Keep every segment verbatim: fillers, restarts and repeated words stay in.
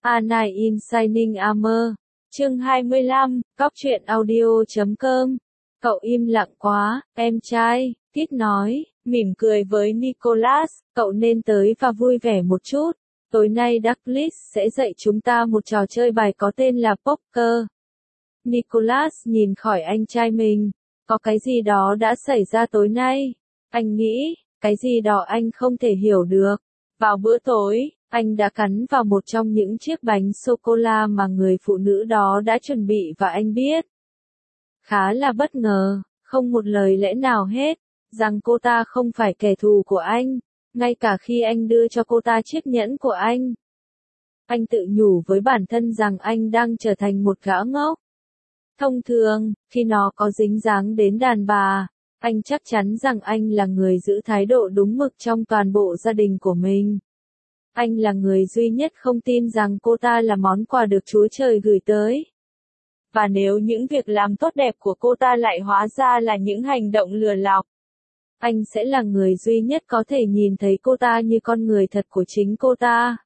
A Night in Shining Armor. Chương hai mươi lăm, cóc truyện audio chấm com. Cậu im lặng quá, em trai, Kit nói, mỉm cười với Nicholas, cậu nên tới và vui vẻ một chút. Tối nay Douglas sẽ dạy chúng ta một trò chơi bài có tên là poker. Nicholas nhìn khỏi anh trai mình, có cái gì đó đã xảy ra tối nay. Anh nghĩ, cái gì đó anh không thể hiểu được. Vào bữa tối, anh đã cắn vào một trong những chiếc bánh sô-cô-la mà người phụ nữ đó đã chuẩn bị và anh biết. Khá là bất ngờ, không một lời lẽ nào hết, rằng cô ta không phải kẻ thù của anh, ngay cả khi anh đưa cho cô ta chiếc nhẫn của anh. Anh tự nhủ với bản thân rằng anh đang trở thành một gã ngốc. Thông thường, khi nó có dính dáng đến đàn bà, anh chắc chắn rằng anh là người giữ thái độ đúng mực trong toàn bộ gia đình của mình. Anh là người duy nhất không tin rằng cô ta là món quà được Chúa Trời gửi tới. Và nếu những việc làm tốt đẹp của cô ta lại hóa ra là những hành động lừa lọc, anh sẽ là người duy nhất có thể nhìn thấy cô ta như con người thật của chính cô ta.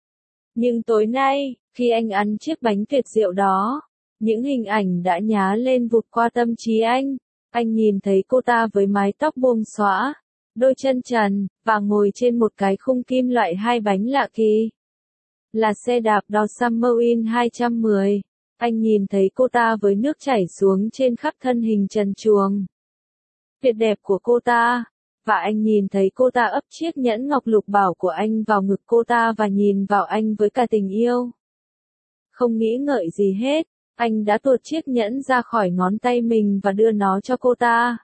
Nhưng tối nay, khi anh ăn chiếc bánh tuyệt diệu đó, những hình ảnh đã nhá lên vụt qua tâm trí anh. Anh nhìn thấy cô ta với mái tóc buông xõa, đôi chân trần, và ngồi trên một cái khung kim loại hai bánh lạ kỳ. Là xe đạp Dodge Summerwin hai trăm mười. Anh nhìn thấy cô ta với nước chảy xuống trên khắp thân hình trần truồng. Tuyệt đẹp của cô ta. Và anh nhìn thấy cô ta ấp chiếc nhẫn ngọc lục bảo của anh vào ngực cô ta và nhìn vào anh với cả tình yêu. Không nghĩ ngợi gì hết, anh đã tuột chiếc nhẫn ra khỏi ngón tay mình và đưa nó cho cô ta.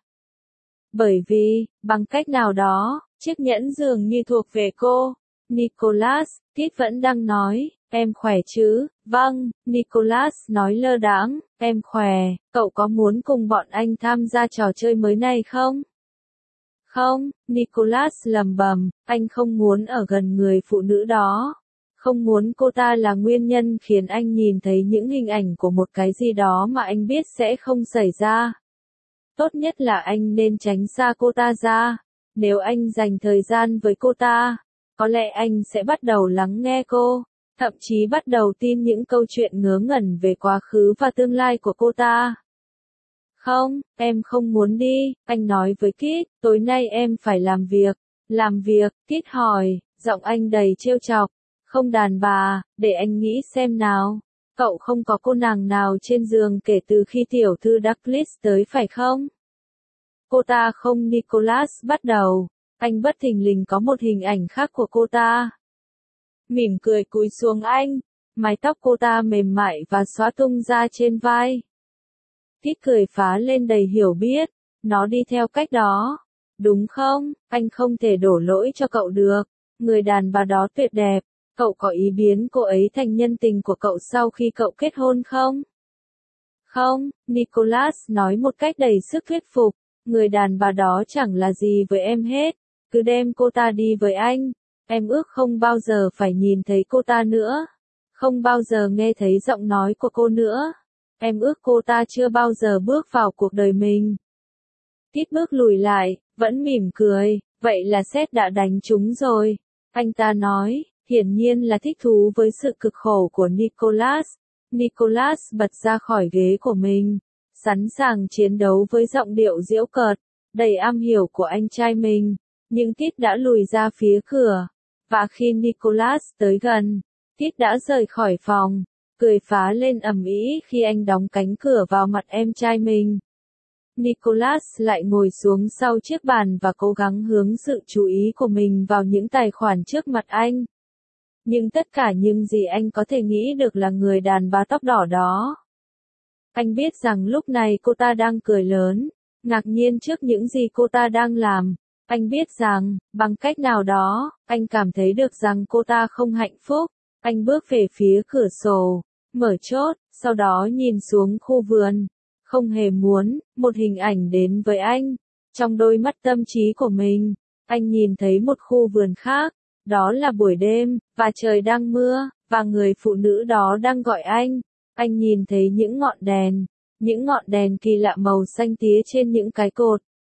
Bởi vì, bằng cách nào đó, chiếc nhẫn dường như thuộc về cô. Nicholas, Kit vẫn đang nói, em khỏe chứ? Vâng, Nicholas nói lơ đãng, em khỏe, cậu có muốn cùng bọn anh tham gia trò chơi mới này không? Không, Nicholas lẩm bẩm, anh không muốn ở gần người phụ nữ đó. Không muốn cô ta là nguyên nhân khiến anh nhìn thấy những hình ảnh của một cái gì đó mà anh biết sẽ không xảy ra. Tốt nhất là anh nên tránh xa cô ta ra. Nếu anh dành thời gian với cô ta, có lẽ anh sẽ bắt đầu lắng nghe cô, thậm chí bắt đầu tin những câu chuyện ngớ ngẩn về quá khứ và tương lai của cô ta. Không, em không muốn đi, anh nói với Kit, tối nay em phải làm việc. Làm việc, Kit hỏi, giọng anh đầy trêu chọc. Không đàn bà, để anh nghĩ xem nào. Cậu không có cô nàng nào trên giường kể từ khi tiểu thư Douglas tới phải không? Cô ta không. Nicholas bắt đầu. Anh bất thình lình có một hình ảnh khác của cô ta. Mỉm cười cúi xuống anh. Mái tóc cô ta mềm mại và xõa tung ra trên vai. Kit cười phá lên đầy hiểu biết. Nó đi theo cách đó. Đúng không? Anh không thể đổ lỗi cho cậu được. Người đàn bà đó tuyệt đẹp. Cậu có ý biến cô ấy thành nhân tình của cậu sau khi cậu kết hôn không? Không, Nicholas nói một cách đầy sức thuyết phục. Người đàn bà đó chẳng là gì với em hết. Cứ đem cô ta đi với anh. Em ước không bao giờ phải nhìn thấy cô ta nữa. Không bao giờ nghe thấy giọng nói của cô nữa. Em ước cô ta chưa bao giờ bước vào cuộc đời mình. Kit bước lùi lại, vẫn mỉm cười. Vậy là sét đã đánh trúng rồi. Anh ta nói. Hiển nhiên là thích thú với sự cực khổ của Nicholas. Nicholas bật ra khỏi ghế của mình, sẵn sàng chiến đấu với giọng điệu giễu cợt, đầy am hiểu của anh trai mình. Nhưng Kit đã lùi ra phía cửa. Và khi Nicholas tới gần, Kit đã rời khỏi phòng, cười phá lên ầm ĩ khi anh đóng cánh cửa vào mặt em trai mình. Nicholas lại ngồi xuống sau chiếc bàn và cố gắng hướng sự chú ý của mình vào những tài khoản trước mặt anh. Nhưng tất cả những gì anh có thể nghĩ được là người đàn bà tóc đỏ đó. Anh biết rằng lúc này cô ta đang cười lớn, ngạc nhiên trước những gì cô ta đang làm. Anh biết rằng, bằng cách nào đó, anh cảm thấy được rằng cô ta không hạnh phúc. Anh bước về phía cửa sổ, mở chốt, sau đó nhìn xuống khu vườn. Không hề muốn, một hình ảnh đến với anh. Trong đôi mắt tâm trí của mình, anh nhìn thấy một khu vườn khác. Đó là buổi đêm, và trời đang mưa, và người phụ nữ đó đang gọi anh. Anh nhìn thấy những ngọn đèn, những ngọn đèn kỳ lạ màu xanh tía trên những cái cột.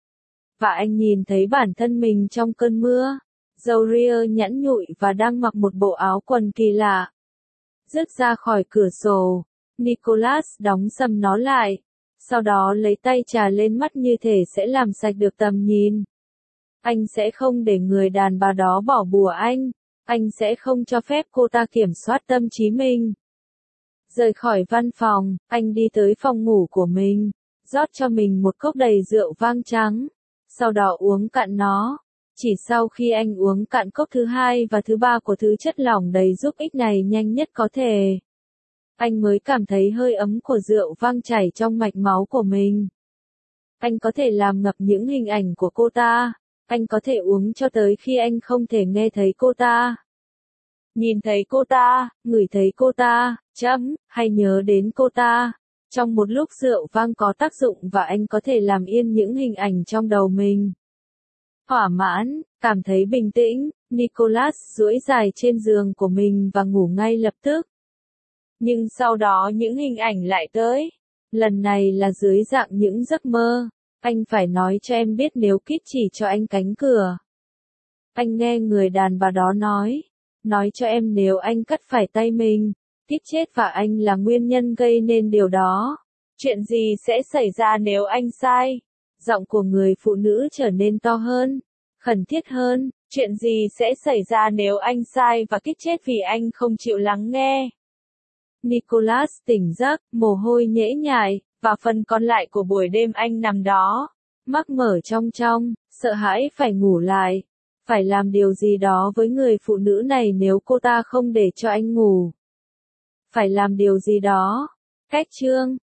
Và anh nhìn thấy bản thân mình trong cơn mưa, râu ria nhẵn nhụi và đang mặc một bộ áo quần kỳ lạ. rớt ra khỏi cửa sổ. Nicholas đóng sầm nó lại, sau đó lấy tay chà lên mắt như thể sẽ làm sạch được tầm nhìn. Anh sẽ không để người đàn bà đó bỏ bùa anh, anh sẽ không cho phép cô ta kiểm soát tâm trí mình. Rời khỏi văn phòng, anh đi tới phòng ngủ của mình, rót cho mình một cốc đầy rượu vang trắng, sau đó uống cạn nó. Chỉ sau khi anh uống cạn cốc thứ hai và thứ ba của thứ chất lỏng đầy giúp ích này nhanh nhất có thể, anh mới cảm thấy hơi ấm của rượu vang chảy trong mạch máu của mình. Anh có thể làm ngập những hình ảnh của cô ta, anh có thể uống cho tới khi anh không thể nghe thấy cô ta, nhìn thấy cô ta, ngửi thấy cô ta, chấm, hay nhớ đến cô ta. Trong một lúc rượu vang có tác dụng và anh có thể làm yên những hình ảnh trong đầu mình. Thỏa mãn, cảm thấy bình tĩnh, Nicholas duỗi dài trên giường của mình và ngủ ngay lập tức. Nhưng sau đó những hình ảnh lại tới. Lần này là dưới dạng những giấc mơ. Anh phải nói cho em biết nếu Kit chỉ cho anh cánh cửa. Anh nghe người đàn bà đó nói. Nói cho em nếu anh cắt phải tay mình. Kit chết và anh là nguyên nhân gây nên điều đó. Chuyện gì sẽ xảy ra nếu anh sai? Giọng của người phụ nữ trở nên to hơn, khẩn thiết hơn. Chuyện gì sẽ xảy ra nếu anh sai và Kit chết vì anh không chịu lắng nghe? Nicholas tỉnh giấc, mồ hôi nhễ nhại, và phần còn lại của buổi đêm anh nằm đó, mắt mở trong trong, sợ hãi phải ngủ lại. Phải làm điều gì đó với người phụ nữ này nếu cô ta không để cho anh ngủ. Phải làm điều gì đó. Cách chương